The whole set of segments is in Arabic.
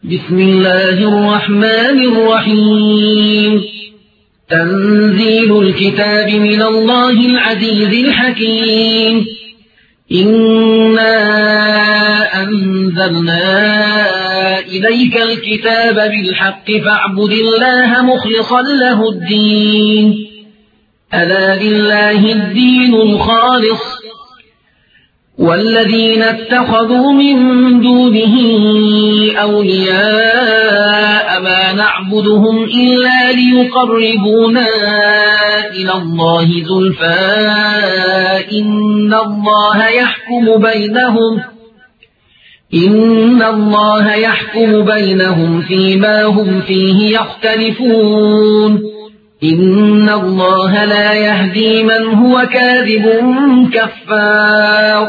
بسم الله الرحمن الرحيم تنزيل الكتاب من الله العزيز الحكيم إنا أنزلنا إليك الكتاب بالحق فاعبد الله مخلصا له الدين ألا لله الدين الخالص والذين اتخذوا من دونه أولياء ما نعبدهم إلا ليقربونا إلى الله زلفى إن الله يحكم بينهم فيما هم فيه يختلفون إن الله لا يهدي من هو كاذب كفار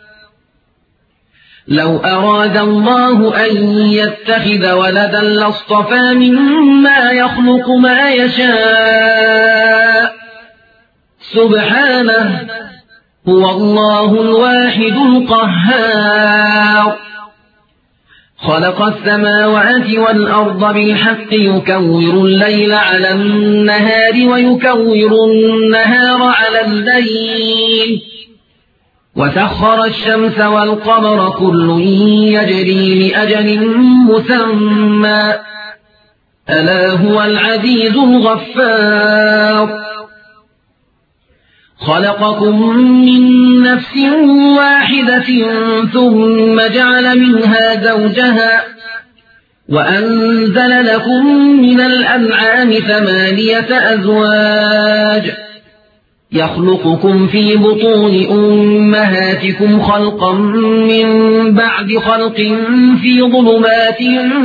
لو أراد الله أن يتخذ ولدا لاصطفى مما يخلق ما يشاء سبحانه هو الله الواحد القهار خلق السماوات والأرض بالحق يكور الليل على النهار ويكور النهار على الليل وسخر الشمس والقمر كل يجري لأجل مسمى ألا هو العزيز الغفار خلقكم من نفس واحدة ثم جعل منها زوجها وأنزل لكم من الأنعام 8 أزواج يخلقكم في بطون أمهاتكم خلقا من بعد خلق في ظلمات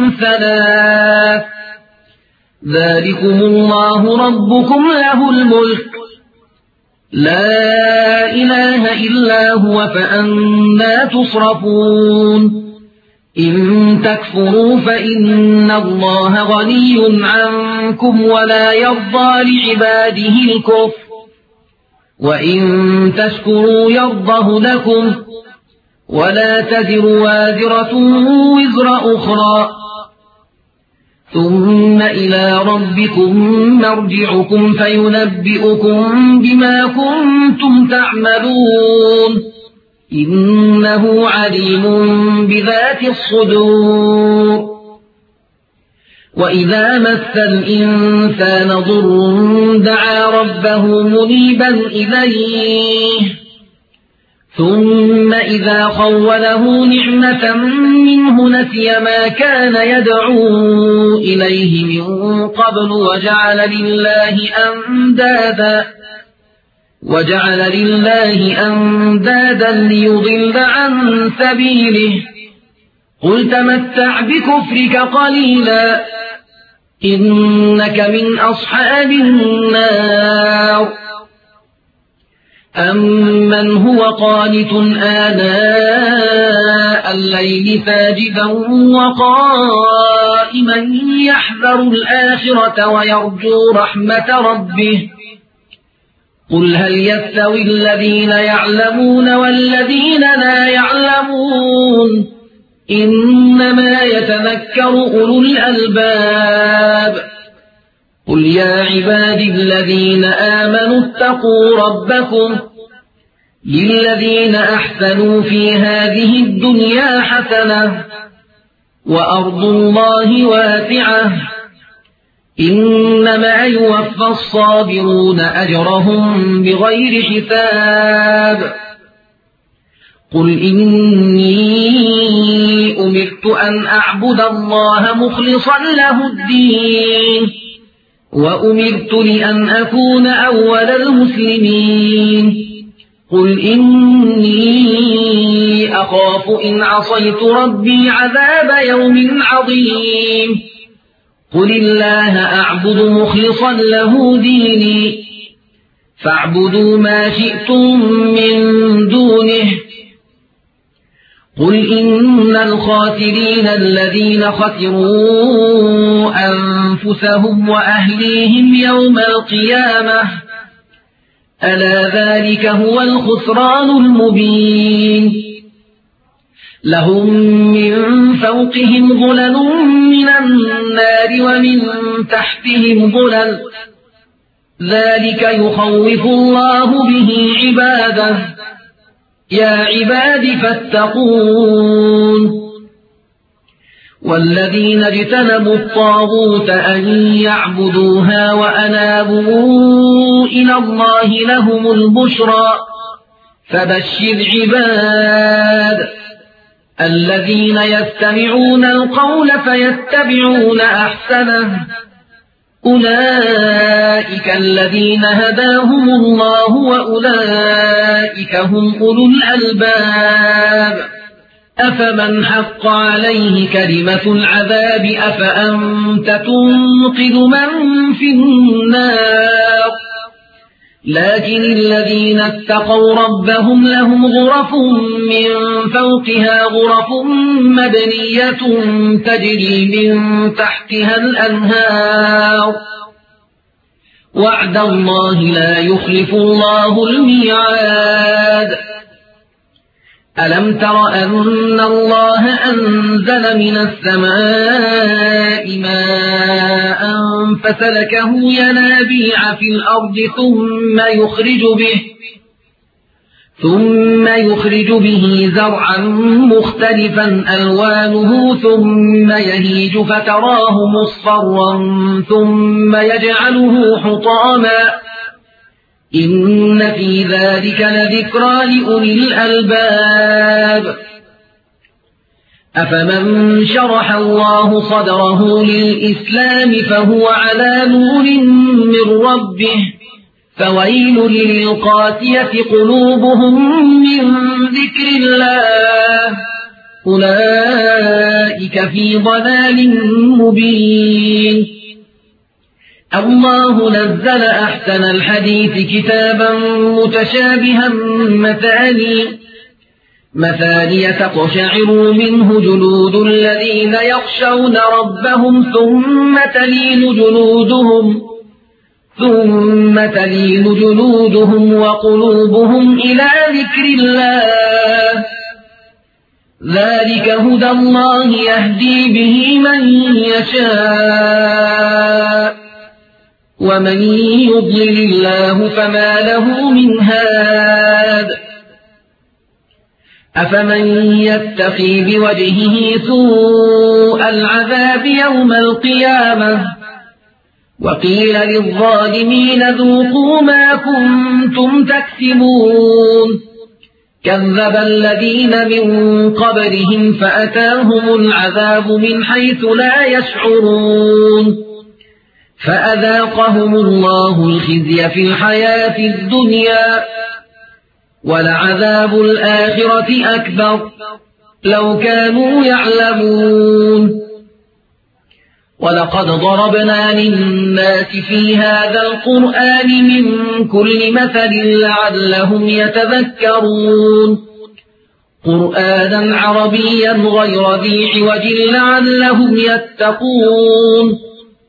3 ذلكم الله ربكم له الملك لا إله إلا هو فأنى تصرفون إن تكفروا فإن الله غني عنكم ولا يرضى لعباده الكفر وإن تشكروا يرضه لكم ولا تزر وازرة وزر أخرى ثم إلى ربكم مرجعكم فينبئكم بما كنتم تعملون إنه عليم بذات الصدور وإذا مس الإنسان ضر دعا ربه منيبا إليه ثم إذا خوله نعمة منه نسي ما كان يدعو إليه من قبل وجعل لله أندادا ليضل عن سبيله قل تمتع بكفرك قليلا إنك من أصحاب النار أمن هو قانت آناء الليل ساجدا وقائما يحذر الآخرة ويرجو رحمة ربه قل هل يستوي الذين يعلمون والذين لا يعلمون إنما يتذكر أولو الألباب قل يا عبادي الذين آمنوا اتقوا ربكم للذين أحسنوا في هذه الدنيا حسنة وأرض الله واسعة إنما يوفى الصابرون أجرهم بغير حساب قل إني أمرت أن أعبد الله مخلصا له الدين وأمرت لأن أكون أول المسلمين قل إني أخاف إن عصيت ربي عذاب يوم عظيم قل الله أعبد مخلصا له ديني فاعبدوا ما شئتم من دونه قل إن الخاسرين الذين خسروا أنفسهم وأهليهم يوم القيامة ألا ذلك هو الخسران المبين لهم من فوقهم ظلل من النار ومن تحتهم ظلل ذلك يخوف الله به عباده يا عباد فاتقون والذين اجتنبوا الطاغوت أن يعبدوها وأنابوا إلى الله لهم البشرى فبشر عباد الذين يستمعون القول فيتبعون أحسنه أولئك الذين هداهم الله وأولئك هم أولو الألباب أفمن حق عليه كلمة العذاب أفأنت تنقذ من في النار لكن الذين اتقوا ربهم لهم غرف من فوقها غرف مبنية تجري من تحتها الأنهار وعد الله لا يخلف الله الميعاد ألم تر أن الله أنزل من السماء ماء فسلكه ينابيع في الأرض ثم يخرج به زرعا مختلفا ألوانه ثم يهيج فتراه مصفرا ثم يجعله حطاما إن في ذلك لذكرى لأولي الألباب أفمن شرح الله صدره للإسلام فهو على نور من ربه فويل للقاسية قلوبهم من ذكر الله أولئك في ضلال مبين الله نزل أحسن الحديث كتابا متشابها مثانية تقشعر منه جلود الذين يخشون ربهم ثم تلين جلودهم وقلوبهم إلى ذكر الله ذلك هدى الله يهدي به من يشاء ومن يضلل الله فما له من هاد أفمن يتقي بوجهه سوء العذاب يوم القيامة وقيل للظالمين ذوقوا ما كنتم تكسبون كذب الذين من قبلهم فأتاهم العذاب من حيث لا يشعرون فأذاقهم الله الخزي في الحياة الدنيا ولعذاب الآخرة أكبر لو كانوا يعلمون ولقد ضربنا للناس في هذا القرآن من كل مثل لعلهم يتذكرون قرآنا عربيا غير ذي عوج لعلهم يتقون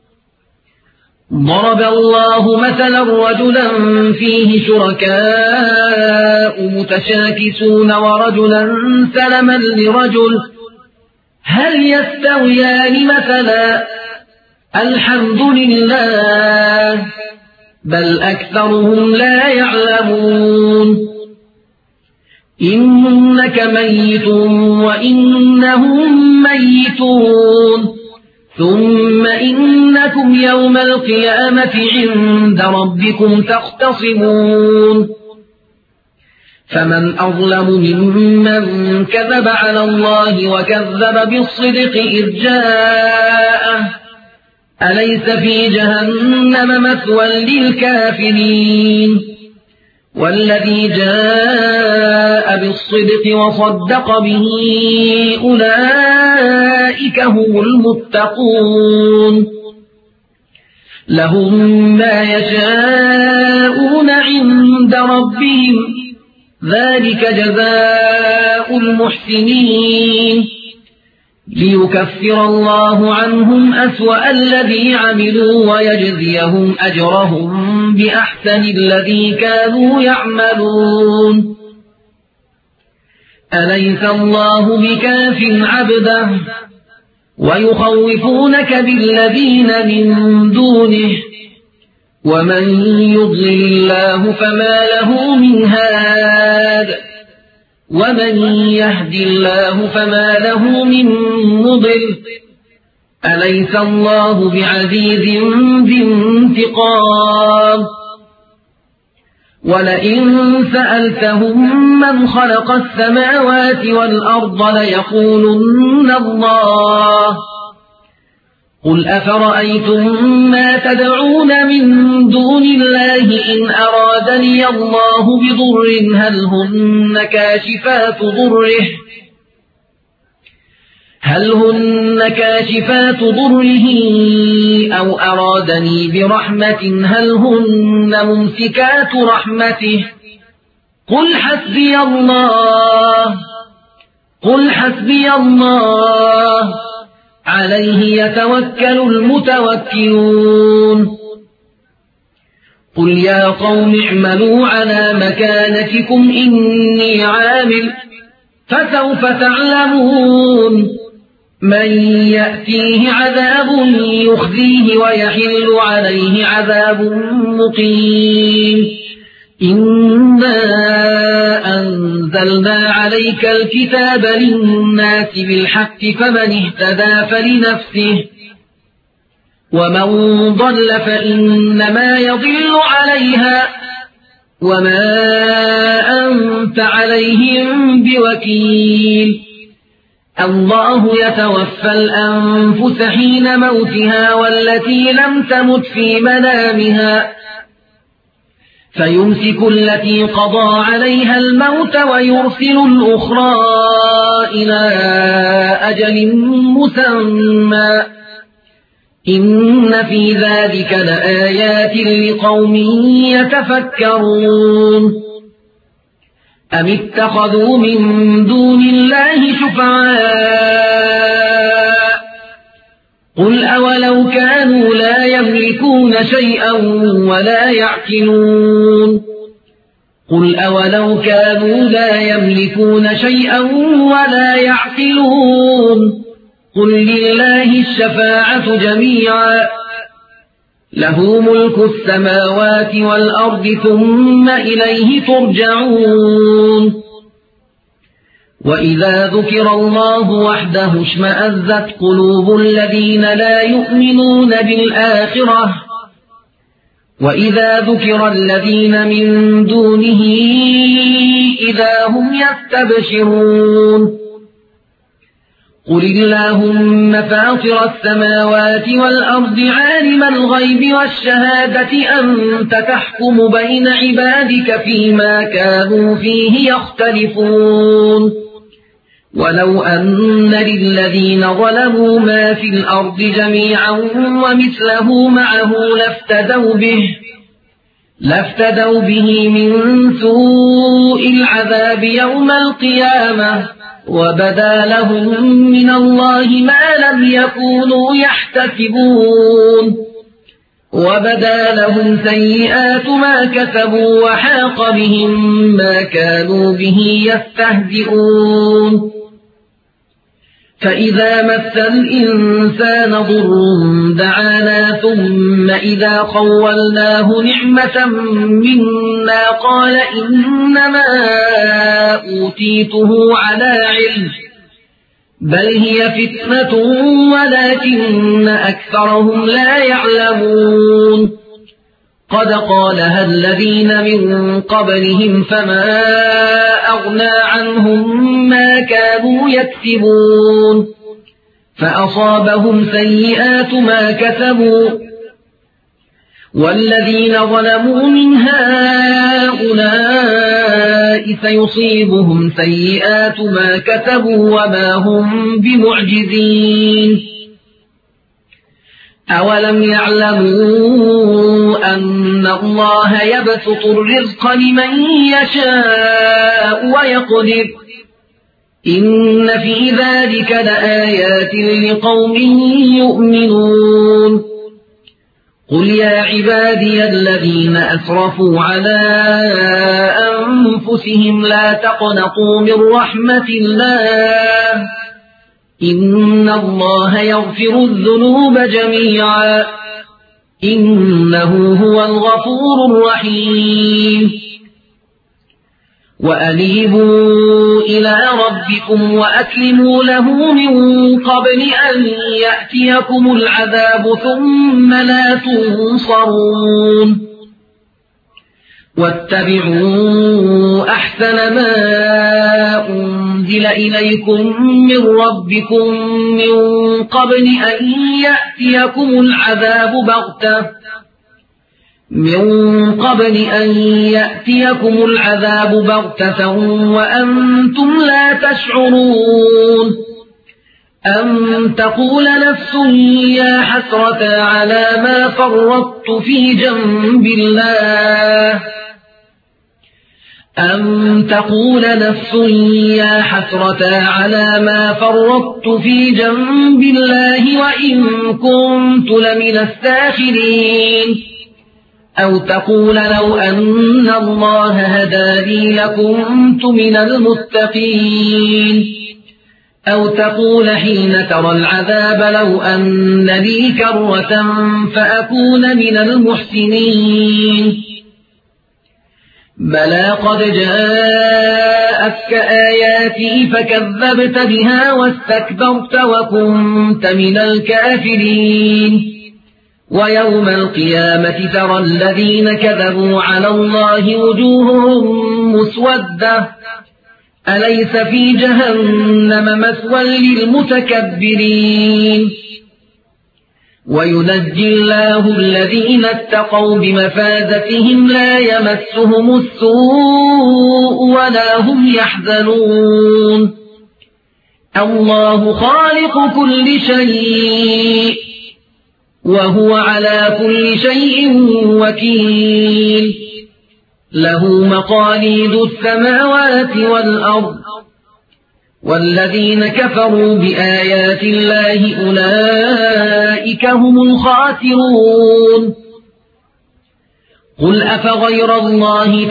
ضرب الله مثلا رجلا فيه شركاء متشاكسون ورجلا سلما لرجل هل يستويان مثلا الحمد لله بل أكثرهم لا يعلمون إنك ميت وإنهم ميتون ثم إنكم يوم القيامة عند ربكم تختصمون فمن أظلم ممن كذب على الله وكذب بالصدق إذ جاءه أليس في جهنم مثوى للكافرين والذي جاء بالصدق وصدق به أولئك هم المتقون لهم ما يشاءون عند ربهم ذلك جزاء المحسنين ليكفر الله عنهم أسوأ الذي عملوا ويجزيهم أجرهم بأحسن الذي كانوا يعملون أليس الله بكاف عبده ويخوفونك بالذين من دونه ومن يضلل الله فما له من هاد ومن يهد الله فما له من مضل أليس الله بعزيز ذي انتقام ولئن سألتهم من خلق السماوات والأرض ليقولن الله قل أفرأيتم ما تدعون من دون الله إن أرادني الله بضر هل هن كاشفات ضره أو أرادني برحمة هل هن ممسكات رحمته قل حسبي الله عليه يتوكل المتوكلون قل يا قوم اعملوا على مكانتكم إني عامل فسوف تعلمون من يأتيه عذاب يخزيه ويحل عليه عذاب مقيم إنا أنزلنا عليك الكتاب للناس بالحق فمن اهتدى فلنفسه ومن ضل فإنما يضل عليها وما أنت عليهم بوكيل الله يتوفى الأنفس حين موتها والتي لم تمت في منامها فيمسك التي قضى عليها الموت ويرسل الأخرى إلى أجل مسمى إن في ذلك لآيات لقوم يتفكرون أم اتخذوا من دون الله شفعاء قل أولو كانوا لا يملكون شيئا ولا يعقلون قل لله الشفاعة جميعا له ملك السماوات والأرض ثم إليه ترجعون وإذا ذكر الله وحده اشمأزت قلوب الذين لا يؤمنون بالآخرة وإذا ذكر الذين من دونه إذا هم يستبشرون قل اللهم فاطر السماوات والأرض عالم الغيب والشهادة أنت تحكم بين عبادك فيما كانوا فيه يختلفون ولو أن للذين ظلموا ما في الأرض جميعا ومثله معه لافتدوا به من سوء العذاب يوم القيامة وبدا لهم من الله ما لم يكونوا يحتسبون وبدا لهم سيئات ما كسبوا وحاق بهم ما كانوا به يستهزئون فإذا مس الإنسان ضر دعانا ثم إذا خولناه نعمة منا قال إنما أوتيته على علم بل هي فتنة ولكن أكثرهم لا يعلمون قد قالها الذين من قبلهم فما أغنى عنهم ما كانوا يكسبون فأصابهم سيئات ما كسبوا والذين ظلموا من هؤلاء سيصيبهم سيئات ما كسبوا وما هم بمعجزين أولم يعلموا أن الله يبسط الرزق لمن يشاء ويقدر إن في ذلك لآيات لقوم يؤمنون قل يا عبادي الذين أسرفوا على أنفسهم لا تقنطوا من رحمة الله إن الله يغفر الذنوب جميعا إنه هو الغفور الرحيم وأنيبوا إلى ربكم وأسلموا له من قبل أن يأتيكم العذاب ثم لا تنصرون واتبعوا أحسن ما أنزل إليكم من ربكم من قبل أن يأتيكم العذاب بغتة وأنتم لا تشعرون أن تقول نفس يا حسرة على ما فرطت في جنب الله وإن كنت لمن الساخرين أو تقول لو أن الله هداني لكنت من المتقين أو تقول حين ترى العذاب لو أن لي كرة فأكون من المحسنين بلى قد جاءتك آياتي فكذبت بها واستكبرت وكنت من الكافرين ويوم القيامة ترى الذين كذبوا على الله وجوههم مسودة أليس في جهنم مثوى للمتكبرين وينجي الله الذين اتقوا بمفازتهم لا يمسهم السوء ولا هم يحزنون الله خالق كل شيء وهو على كل شيء وكيل له مقاليد السماوات والأرض والذين كفروا بآيات الله أولئك هم الخاسرون قل أفغير الله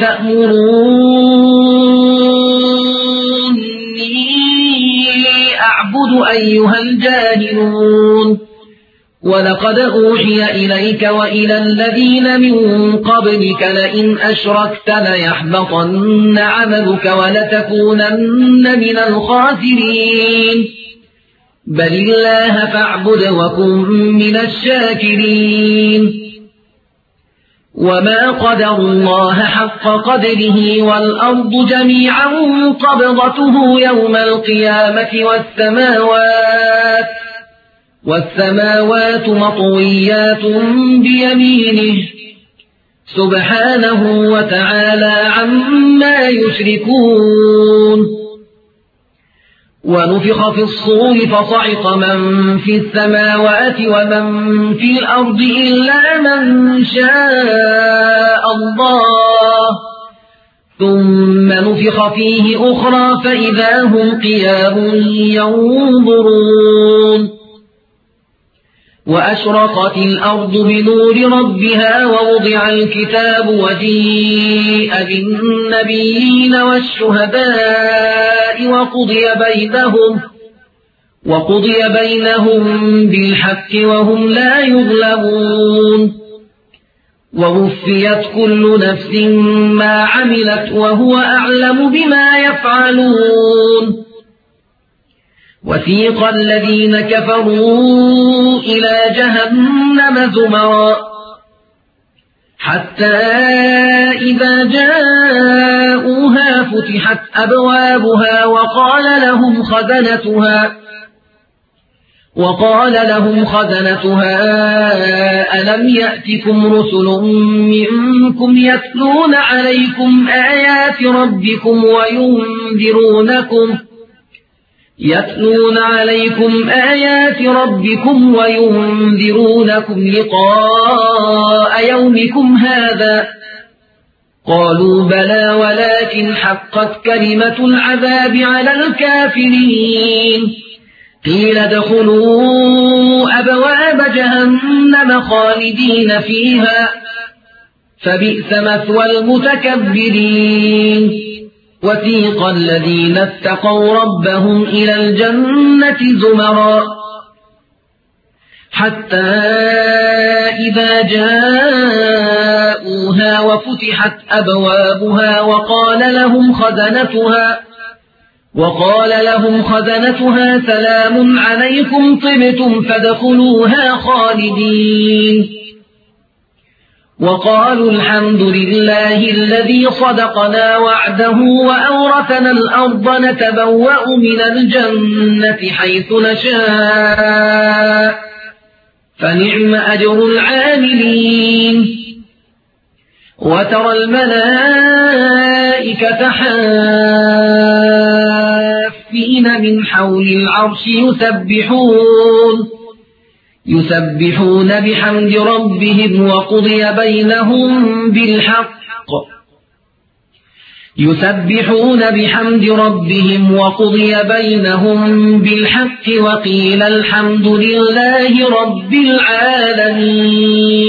تأمروني أعبد أيها الجاهلون ولقد أوحي إليك وإلى الذين من قبلك لئن أشركت ليحبطن عملك ولتكونن من الخاسرين بل الله فاعبد وكن من الشاكرين وما قدروا الله حق قدره والأرض جميعا قبضته يوم القيامة والسماوات مطويات بيمينه سبحانه وتعالى عما يشركون ونفخ في الصور فصعق من في السماوات ومن في الأرض إلا من شاء الله ثم نفخ فيه أخرى فإذا هم قيام ينظرون وأشرقت الأرض بنور ربها ووضع الكتاب وجيء بالنبيين والشهداء وقضي بينهم بالحق وهم لا يظلمون ووفيت كل نفس ما عملت وهو أعلم بما يفعلون وسيق الذين كفروا إلى جهنم زمرا حتى إذا جاءوها فتحت أبوابها وقال لهم خزنتها ألم يأتكم رسل منكم يتلون عليكم آيات ربكم وينذرونكم لقاء يومكم هذا قالوا بلى ولكن حقت كلمة العذاب على الكافرين قيل ادخلوا أبواب جهنم خالدين فيها فبئس مثوى المتكبرين وسيق الذين اتقوا ربهم إلى الجنة زمرا حتى إذا جاءوها وفتحت أبوابها وقال لهم خزنتها سلام عليكم طبتم فادخلوها خالدين وقالوا الحمد لله الذي صدقنا وعده وأورثنا الأرض نتبوأ من الجنة حيث نشاء فنعم أجر العاملين وترى الملائكة حافين من حول العرش يسبحون بحمد ربهم وقضي بينهم بالحق وقيل الحمد لله رب العالمين.